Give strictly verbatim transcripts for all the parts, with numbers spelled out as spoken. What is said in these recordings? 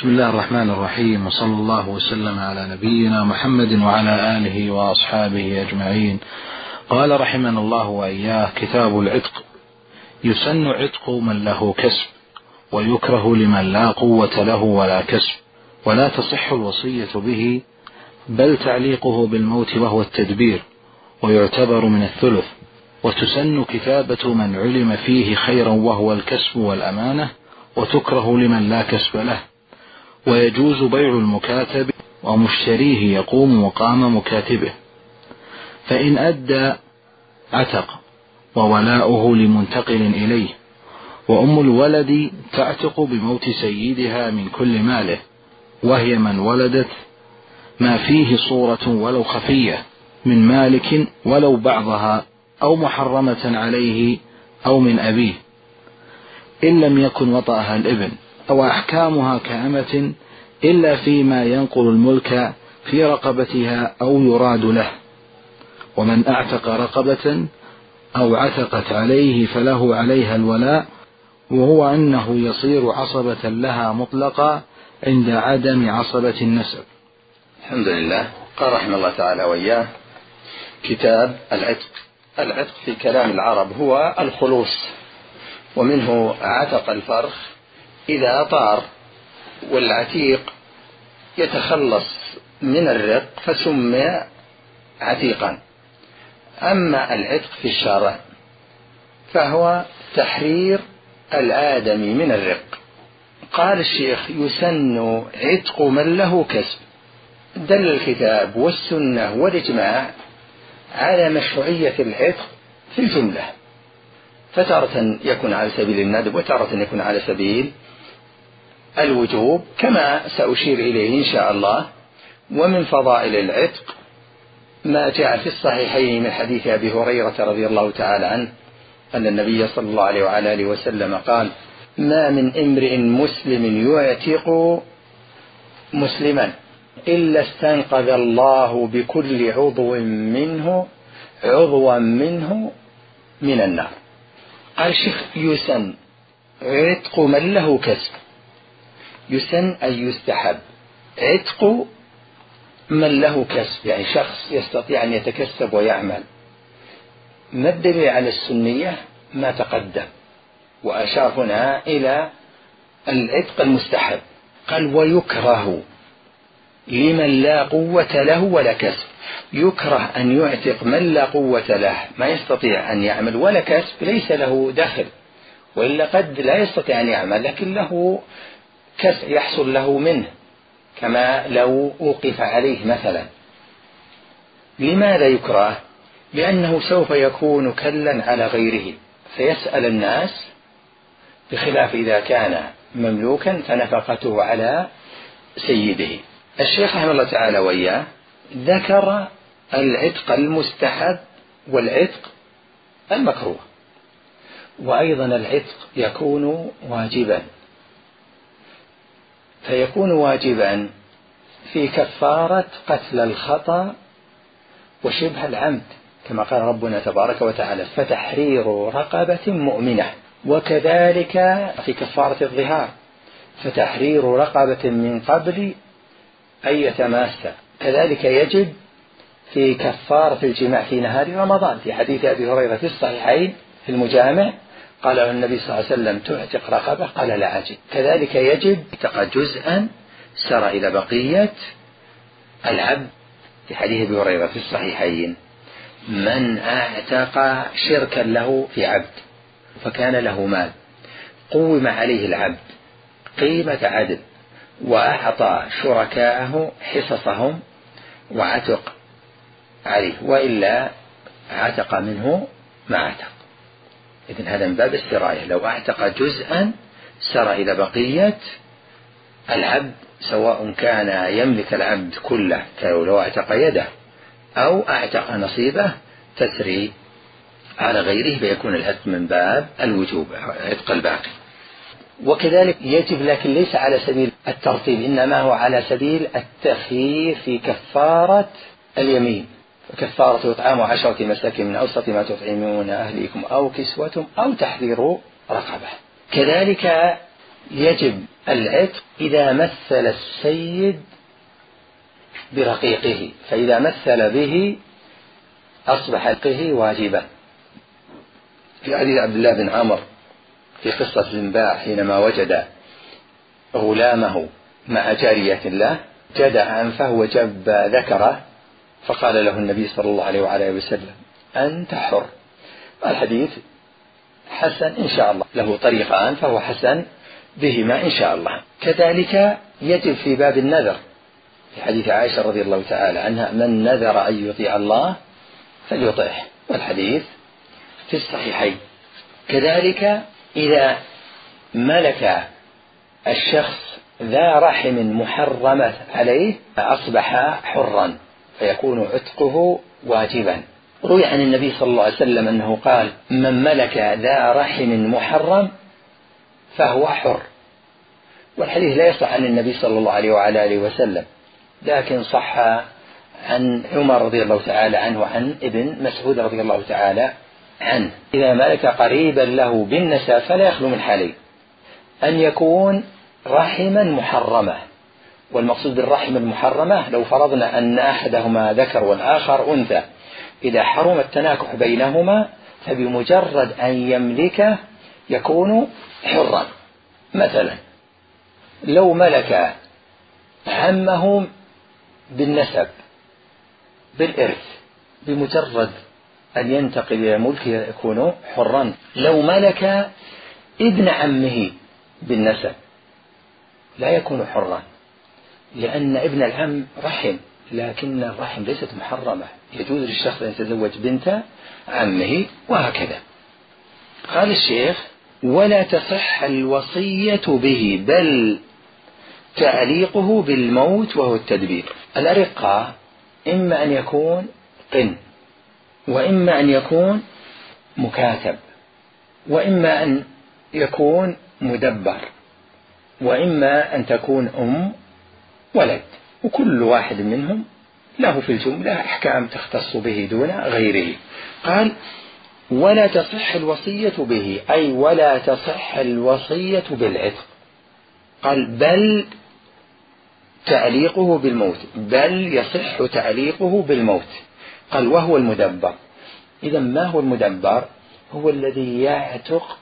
بسم الله الرحمن الرحيم، وصلى الله وسلم على نبينا محمد وعلى آله وأصحابه أجمعين. قال رحمنا الله وإياه: كتاب العتق. يسن عتق من له كسب، ويكره لمن لا قوة له ولا كسب، ولا تصح الوصية به، بل تعليقه بالموت وهو التدبير، ويعتبر من الثلث. وتسن كتابة من علم فيه خيرا وهو الكسب والأمانة، وتكره لمن لا كسب له. ويجوز بيع المكاتب، ومشتريه يقوم مقام مكاتبه، فإن أدى عتق، وولاؤه لمنتقل إليه. وأم الولد تعتق بموت سيدها من كل ماله، وهي من ولدت ما فيه صورة ولو خفية من مالك ولو بعضها، أو محرمة عليه أو من أبيه، إن لم يكن وطأها الابن. أو أحكامها كأمة، إلا فيما ينقل الملك في رقبتها أو يراد له. ومن أعتق رقبة أو عتقت عليه فله عليها الولاء، وهو أنه يصير عصبة لها مطلقا عند عدم عصبة النسب. الحمد لله. قال رحمه الله تعالى وإياه: كتاب العتق. العتق في كلام العرب هو الخلوص، ومنه عتق الفرخ إذا طار، والعتيق يتخلص من الرق فسمي عتيقا. أما العتق في الشرع فهو تحرير الآدمي من الرق. قال الشيخ: يسن عتق من له كسب. دل الكتاب والسنة والإجماع على مشروعية العتق في الجملة، فتارة يكون على سبيل الندب، وتارة يكون على سبيل الوجوب، كما سأشير إليه إن شاء الله. ومن فضائل العتق ما جاء في الصحيحين من حديث أبي هريرة رضي الله تعالى عنه أن النبي صلى الله عليه وعلى آله وسلم قال: ما من امرئ مسلم يعتق مسلما إلا استنقذ الله بكل عضو منه عضوا منه من النار. قال الشيخ: يسن عتق من له كسب. يسن أي يستحب عتق من له كسب، يعني شخص يستطيع أن يتكسب ويعمل. ما الدليل على السنية؟ ما تقدم، وأشار هنا إلى العتق المستحب. قال: ويكره لمن لا قوة له ولا كسب. يكره أن يعتق من لا قوة له، ما يستطيع أن يعمل ولا كسب، ليس له دخل، وإلا قد لا يستطيع أن يعمل لكن له كسب يحصل له منه، كما لو أوقف عليه مثلا. لماذا يكره؟ لأنه سوف يكون كلا على غيره فيسأل الناس، بخلاف إذا كان مملوكا فنفقته على سيده. الشيخ رحمه الله تعالى وإياه ذكر العتق المستحب والعتق المكروه. وأيضا العتق يكون واجبا، فيكون واجبا في كفارة قتل الخطأ وشبه العمد، كما قال ربنا تبارك وتعالى: فتحرير رقبة مؤمنة. وكذلك في كفارة الظهار: فتحرير رقبة من قبل أن يتماسى. كذلك يجب في كفارة الجماع في نهار رمضان، في حديث أبي هريرة في الصحيحين في المجامع قال له النبي صلى الله عليه وسلم: تعتق رقبة؟ قال: لا أجد. كذلك يجب اعتق جزءا سر إلى بقية العبد، في حديث أبي هريرة في الصحيحين: من أعتق شركا له في عبد فكان له مال، قوم عليه العبد قيمة عدل، وأعطى شركاءه حصصهم وعتق عليه، وإلا عتق منه ما عتق. إذن هذا من باب السراية. لو أعتق جزءا سر إلى بقية العبد، سواء كان يملك العبد كله لو أعتق يده، أو أعتق نصيبه، تسري على غيره، فيكون العتق من باب الوجوب، عتق الباقي. وكذلك يجب، لكن ليس على سبيل الترتيب، إنما هو على سبيل التخيير في كفارة اليمين. فكفارة إطعام عشرة مساكين من أوسط ما تطعمون أهليكم أو كسوتهم أو تحرير رقبة. كذلك يجب العتق إذا مثل السيد برقيقه، فإذا مثل به أصبح عتقه واجبا. في حديث عبد الله بن عمرو في قصة الزنباع حينما وجد غلامه مع جارية له جدع أنفه وجب ذكره، فقال له النبي صلى الله عليه وعلى وسلم أنت حر. الحديث حسن إن شاء الله، له طريقان فهو حسن بهما إن شاء الله. كذلك يجب في باب النذر في حديث عائشة رضي الله تعالى عنها من نذر أن يطيع الله فليطيعه، والحديث في الصحيحين. كذلك إذا ملك الشخص ذا رحم محرمة عليه أصبح حرا فيكون عتقه واجبا. روي عن النبي صلى الله عليه وسلم أنه قال من ملك ذا رحم محرم فهو حر، والحديث لا يصح عن النبي صلى الله عليه وعلى آله وسلم، لكن صح عن عمر رضي الله تعالى عنه وعن ابن مسعود رضي الله تعالى عنه. إذا ملك قريبا له بالنسب فلا يخلو من حالين: أن يكون رحما محرمة، والمقصود بالرحم المحرمة لو فرضنا أن أحدهما ذكر والآخر أنثى، إذا حرم التناكح بينهما فبمجرد أن يملكه يكون حرا. مثلا لو ملك عمه بالنسب بالإرث بمجرد أن ينتقل إلى ملك يكون حرا. لو ملك ابن عمه بالنسب لا يكون حرا، لأن ابن العم رحم، لكن الرحم ليست محرمة، يجوز للشخص أن يتزوج بنت عمه وهكذا. قال الشيخ ولا تصح الوصية به بل تعليقه بالموت وهو التدبير. الأرقة إما أن يكون قن، وإما أن يكون مكاتب، وإما أن يكون مدبر، وإما أن تكون أم ولد، وكل واحد منهم له في الجملة أحكام تختص به دون غيره. قال ولا تصح الوصية به أي ولا تصح الوصية بالعتق. قال بل تعليقه بالموت، بل يصح تعليقه بالموت. قال وهو المدبر. إذا ما هو المدبر؟ هو الذي يعتق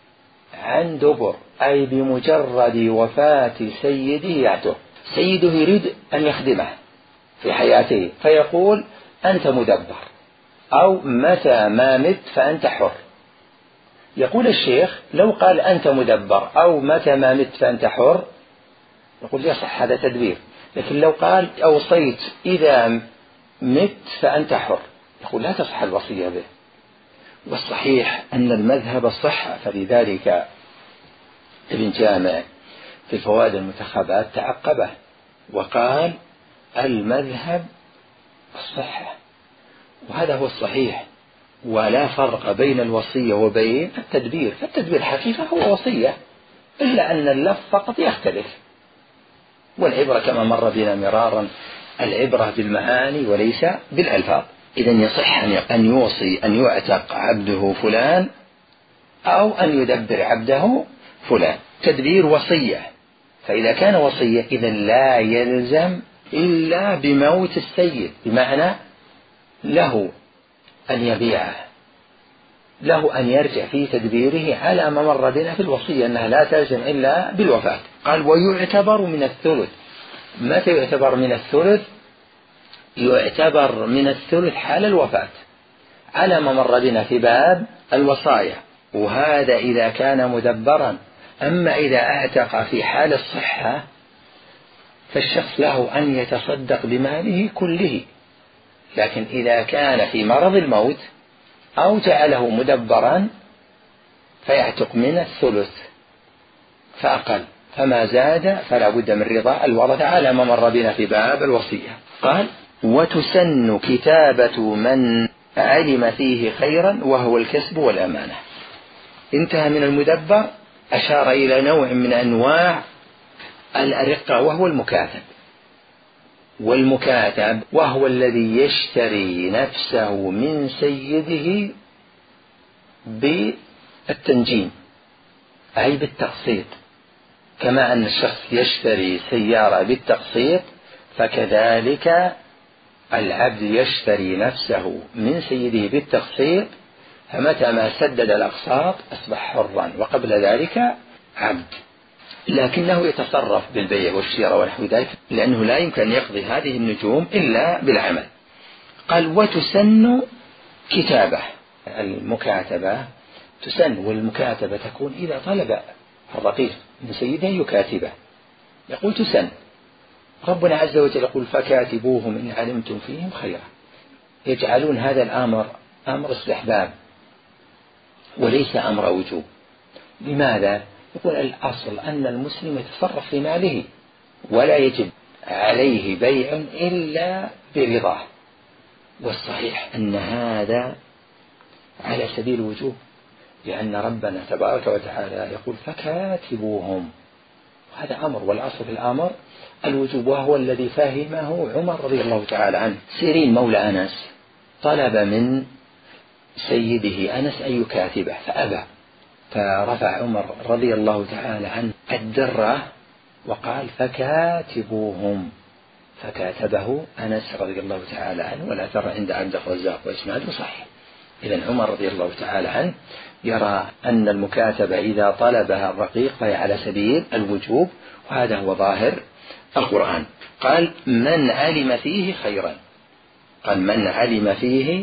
عن دبر، أي بمجرد وفاة سيده يعتق. سيده يريد أن يخدمه في حياته فيقول أنت مدبر، أو متى ما مت فأنت حر. يقول الشيخ لو قال أنت مدبر أو متى ما مت فأنت حر يقول يصح هذا تدبير، لكن لو قال أوصيت إذا مت فأنت حر يقول لا تصح الوصية به. والصحيح أن المذهب الصحة، فلذلك ابن جامع في الفوائد المنتخبات تعقبه وقال المذهب الصحة، وهذا هو الصحيح، ولا فرق بين الوصية وبين التدبير، فالتدبير حقيقة هو وصية، إلا أن اللفظ فقط يختلف، والعبرة كما مر بنا مرارا العبرة بالمعاني وليس بالألفاظ. إذن يصح أن يوصي أن يعتق عبده فلان أو أن يدبر عبده فلان. تدبير وصية، فإذا كان وصية إذن لا يلزم إلا بموت السيد، بمعنى له أن يبيعه، له أن يرجع في تدبيره على ما مر بنا في الوصية أنها لا تلزم إلا بالوفاة. قال ويعتبر من الثلث. متى يعتبر من الثلث؟ يعتبر من الثلث حال الوفاة على ما مر بنا في باب الوصايا، وهذا إذا كان مدبرا. أما إذا اعتق في حال الصحة فالشخص له أن يتصدق بماله كله، لكن إذا كان في مرض الموت أو جعله مدبرا فيعتق من الثلث فأقل، فما زاد فلا بد من رضا الورثة على ما مر بنا في باب الوصية. قال وتسن كتابة من علم فيه خيرا وهو الكسب والأمانة. انتهى من المدبر، أشار إلى نوع من أنواع الأرقة وهو المكاتب. والمكاتب وهو الذي يشتري نفسه من سيده بالتنجيم أي بالتقسيط، كما أن الشخص يشتري سيارة بالتقسيط فكذلك العبد يشتري نفسه من سيده بالتقسيط، فمتى ما سدد الأقساط أصبح حرا، وقبل ذلك عبد، لكنه يتصرف بالبيع والشراء ونحو ذلك، لأنه لا يمكن أن يقضي هذه النجوم إلا بالعمل. قال وتسن كتابة، المكاتبة تسن، والمكاتبة تكون إذا طلب الرقيق من سيده يكاتبه، يقول تسن. ربنا عز وجل يقول فكاتبوهم إن علمتم فيهم خيرا، يجعلون هذا الأمر أمر استحباب وليس أمر وجوب. لماذا؟ يقول الأصل أن المسلم يتصرف في ماله ولا يجب عليه بيع إلا برضاه، والصحيح أن هذا على سبيل الوجوب، لأن ربنا تبارك وتعالى يقول فكاتبوهم، هذا أمر، والأصل في الأمر الوجوب، وهو الذي فهمه عمر رضي الله تعالى عنه. سيرين مولى أنس طلب من سيده أنس أن يكاتبه فأبى، فرفع عمر رضي الله تعالى عنه الدرة وقال فكاتبوهم، فكاتبه أنس رضي الله تعالى عنه، ولا ترى عند عبد الرزاق وإسناده صحيح. إذن عمر رضي الله تعالى عنه يرى أن المكاتبة إذا طلبها الرقيق فهي على سبيل الوجوب، وهذا هو ظاهر القرآن. قال من علم فيه خيرا، قال من علم فيه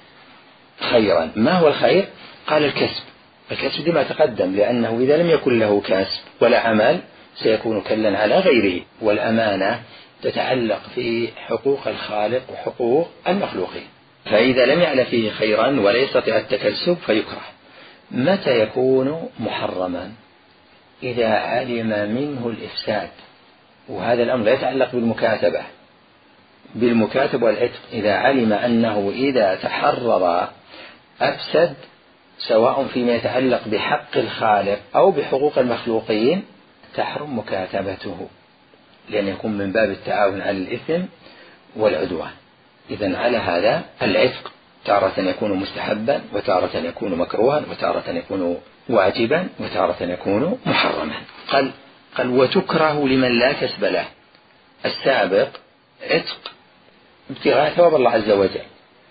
خيرا. ما هو الخير؟ قال الكسب، الكسب لما تقدم، لأنه إذا لم يكن له كسب ولا عمل سيكون كلا على غيره، والأمانة تتعلق في حقوق الخالق وحقوق المخلوقين، فإذا لم يعلم فيه خيرا ولا يستطيع التكسب فيكره. متى يكون محرما؟ إذا علم منه الإفساد، وهذا الأمر لا يتعلق بالمكاتبة، بالمكاتب والعتق، إذا علم أنه إذا تحرر أفسد سواء فيما يتعلق بحق الخالق أو بحقوق المخلوقين تحرم مكاتبته، لأن يكون من باب التعاون على الإثم والعدوان. إذن على هذا العتق تارة يكون مستحبا، وتارة يكون مكروها، وتارة يكون واجبا، وتارة يكون محرما. قال قال وتكره لمن لا كسب له. السابق عتق ابتغاء ثواب الله عز وجل،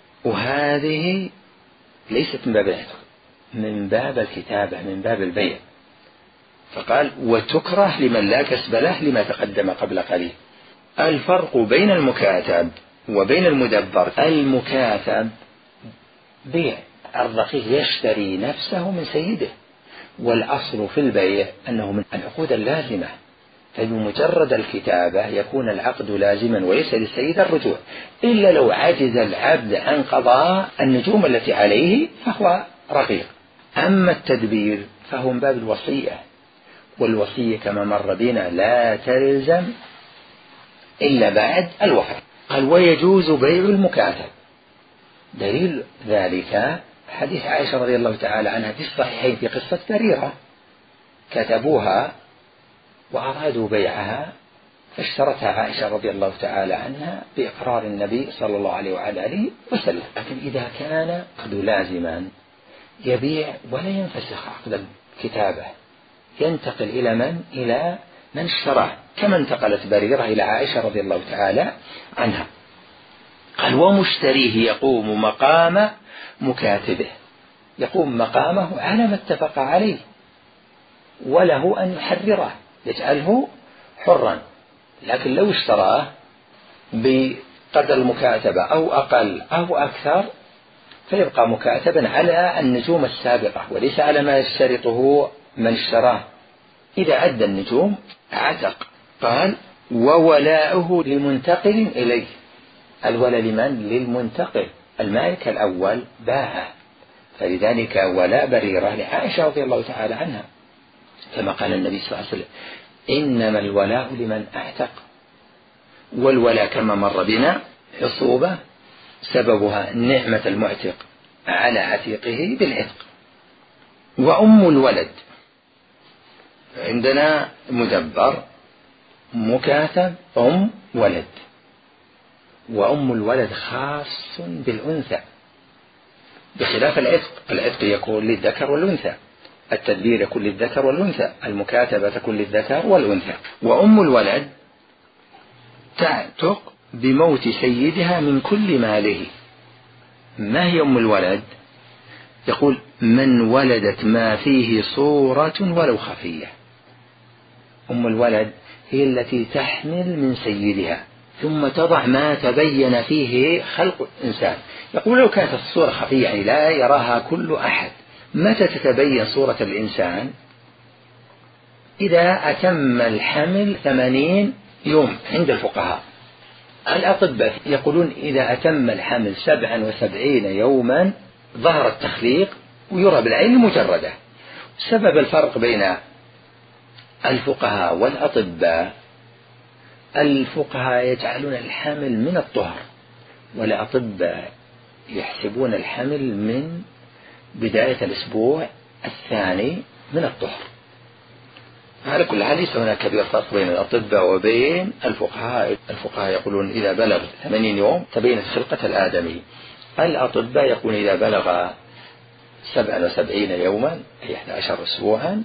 وهذه ليست من باب العتق، من باب الكتابة، من باب البيع. فقال وتكره لمن لا كسب له لما تقدم قبل قليل. الفرق بين المكاتب وبين المدبر: المكاتب بيع، الرقيق يشتري نفسه من سيده، والأصل في البيع أنه من العقود اللازمة، فبمجرد الكتابة يكون العقد لازما وليس للسيد الرجوع، إلا لو عجز العبد عن قضاء النجوم التي عليه فهو رقيق. أما التدبير فهو من باب الوصية، والوصية كما مر بنا لا تلزم إلا بعد الوفاة. قال ويجوز بيع المكاتب. دليل ذلك حديث عائشة رضي الله تعالى عنها في الصحيحين في قصة بريرة، كتبوها وأرادوا بيعها فاشترتها عائشة رضي الله تعالى عنها بإقرار النبي صلى الله عليه وعلى آله وسلم. لكن إذا كان عقد لازما يبيع ولا ينفسخ عقد الكتابة، ينتقل إلى من؟ إلى من اشتراه، كما انتقلت بريرة إلى عائشة رضي الله تعالى عنها. قال ومشتريه يقوم مقام مكاتبه، يقوم مقامه على ما اتفق عليه، وله أن يحرره يجعله حرا. لكن لو اشتراه بقدر المكاتبة أو أقل أو أكثر فيبقى مكاتبا على النجوم السابقة وليس على ما يشترطه من اشتراه. إذا أدى النجوم عتق. قال وولاؤه لمنتقل إليه. الولاء لمن؟ للمنتقل، المالك الأول باع، فلذلك ولاء بريرة لعائشة رضي الله تعالى عنها، كما قال النبي صلى الله عليه وسلم إنما الولاء لمن أعتق. والولاء كما مر بنا عصوبة سببها نعمة المعتق على عتيقه بالعتق. وأم الولد عندنا مدبر، مكاتب، أم ولد. وأم الولد خاص بالأنثى بخلاف العتق، العتق يكون للذكر والأنثى. التدبير يكون للذكر والأنثى، المكاتبة تكون للذكر والأنثى. وأم الولد تعتق بموت سيدها من كل ماله. ما هي أم الولد؟ يقول من ولدت ما فيه صورة ولو خفية. أم الولد هي التي تحمل من سيدها ثم تضع ما تبين فيه خلق الإنسان. يقول لو كانت الصورة خفية يعني لا يراها كل أحد. متى تتبين صورة الإنسان؟ إذا أتم الحمل ثمانين يوم عند الفقهاء. الأطباء يقولون إذا أتم الحمل سبعا وسبعين يوما ظهر التخليق ويرى بالعين المجردة. سبب الفرق بين الفقهاء والأطباء، الفقهاء يجعلون الحمل من الطهر، والأطباء يحسبون الحمل من بداية الأسبوع الثاني من الطهر. على كل حال ليس هناك كبير فرق بين الأطباء وبين الفقهاء. الفقهاء يقولون إذا بلغ ثمانين يوم تبينت خلقة الآدمي. الأطباء يقولون إذا بلغ سبعا وسبعين يوما أي إحدى عشر أسبوعا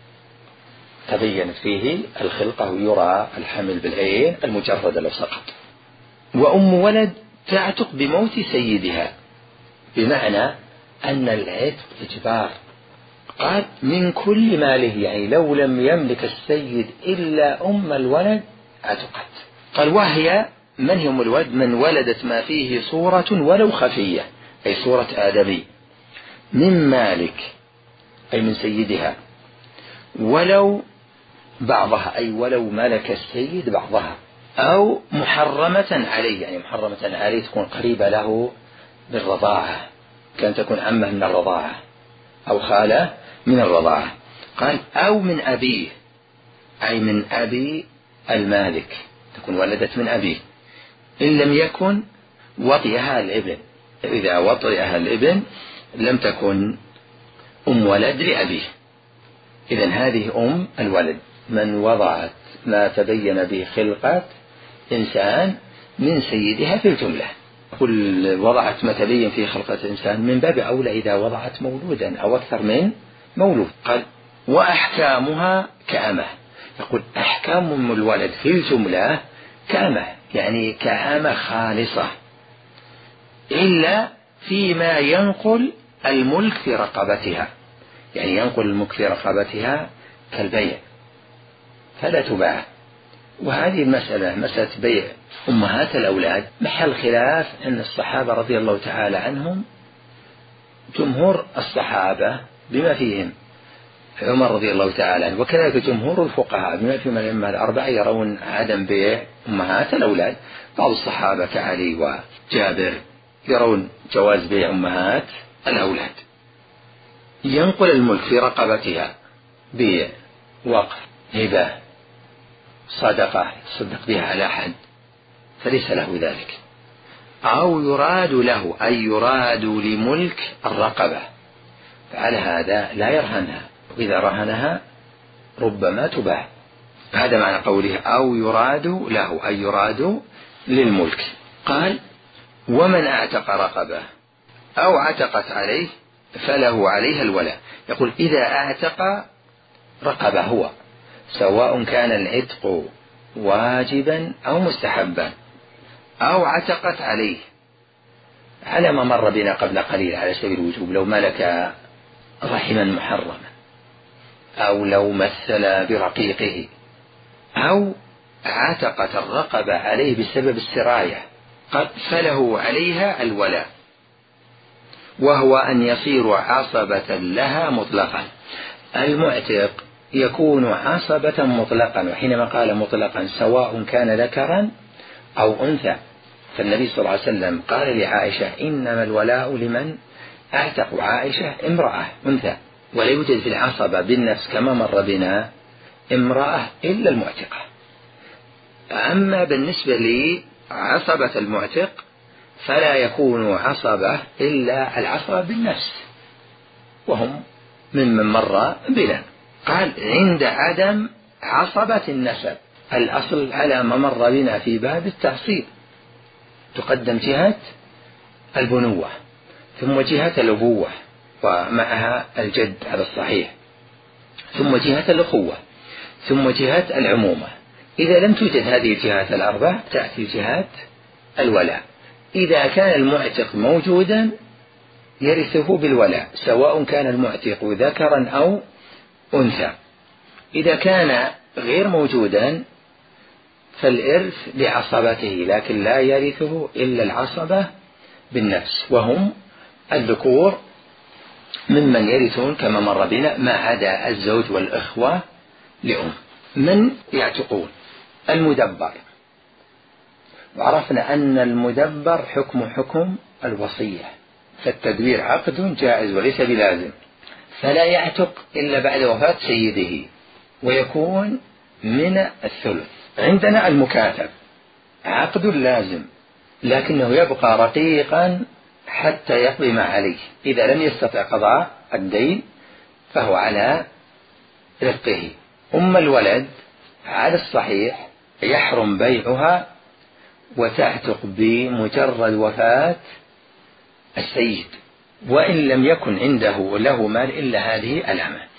تبينت فيه الخلقة ويرى الحمل بالعين المجردة لو سقط. وأم ولد تعتق بموت سيدها، بمعنى أن العتق إجبار. قال من كل ماله، يعني لو لم يملك السيد إلا أم الولد عتقت. قال وهي من هي أم الولد؟ من ولدت ما فيه صورة ولو خفية، أي صورة آدمي، من مالك أي من سيدها، ولو بعضها أي ولو ملك السيد بعضها، أو محرمة عليه، يعني محرمة عليه تكون قريبة له بالرضاعة، كان تكون عمه من الرضاعة أو خالة من الرضاعة. قال أو من أبيه أي من أبي المالك، تكون ولدت من أبيه، إن لم يكن وطئها الابن. إذا وطئها الابن لم تكن أم ولد لأبيه. إذن هذه أم الولد من وضعت ما تبين به خلقة إنسان من سيدها في الجملة. كل وضعت ما تبين فيه خلقة إنسان من باب أولى إذا وضعت مولودا أو أكثر من مولود. قال وأحكامها كأمه. يقول أحكام أم الولد في الجملة كأمه، يعني كأمه خالصة، إلا فيما ينقل الملك في رقبتها، يعني ينقل الملك في رقبتها كالبيع فلا تباع. وهذه المسألة مسألة بيع أمهات الأولاد محل خلاف عند الصحابة رضي الله تعالى عنهم. جمهور الصحابة بما فيهم عمر رضي الله تعالى عنه وكذلك جمهور الفقهاء بما فيهم الأئمة الأربعة يرون عدم بيع أمهات الأولاد. بعض الصحابة كعلي وجابر يرون جواز بيع أمهات الأولاد. ينقل الملك في رقبتها بيع، وقف، هبة، صدقة صدق بها على أحد فليس له ذلك. أو يراد له أي يراد لملك الرقبة، فعلى هذا لا يرهنها، إذا رهنها ربما تباع. هذا معنى قوله أو يراد له أي يراد للملك. قال ومن اعتق رقبة أو عتقت عليه فله عليها الولاء. يقول إذا اعتق رقبة هو، سواء كان العتق واجبا أو مستحبا، أو عتقت عليه على ما مر بنا قبل قليل على سبيل الوجوب، لو ملك رحما محرما، أو لو مثل برقيقه، أو عتقت الرقبة عليه بسبب السراية، قد فله عليها الولاء، وهو أن يصير عصبة لها مطلقا. المعتق يكون عصبة مطلقا، وحينما قال مطلقا سواء كان ذكرا أو أنثى، فالنبي صلى الله عليه وسلم قال لعائشة إنما الولاء لمن اعتق عائشة امرأة أنثى، ولا يوجد في العصبة بالنفس كما مر بنا امرأة إلا المعتقة. أما بالنسبة لعصبة المعتق فلا يكون عصبة إلا العصبة بالنفس، وهم ممن مر بنا. قال عند عدم عصبة النسب، الأصل على ما مر بنا في باب التعصيب، تقدم جهة البنوة ثم جهة الأبوة ومعها الجد على الصحيح، ثم جهة الأخوة، ثم جهة العمومة. إذا لم توجد هذه الجهات الأربع تأتي جهات الولاء. إذا كان المعتق موجودا يرثه بالولاء سواء كان المعتق ذكرا أو أنثى. إذا كان غير موجودا فالإرث لعصبته، لكن لا يرثه إلا العصبة بالنفس، وهم الذكور ممن يرثون كما مر بنا ما عدا الزوج والإخوة لأم. من يعتقون؟ المدبر، وعرفنا أن المدبر حكم حكم الوصية، فالتدبير عقد جائز وليس بلازم، فلا يعتق إلا بعد وفاة سيده ويكون من الثلث. عندنا المكاتب عقد لازم لكنه يبقى رقيقا حتى يقضي ما عليه، إذا لم يستطع قضاء الدين فهو على رقه. أم الولد على الصحيح يحرم بيعها وتعتق بمجرد وفاة السيد، وإن لم يكن عنده له مال إلا هذه الأمة.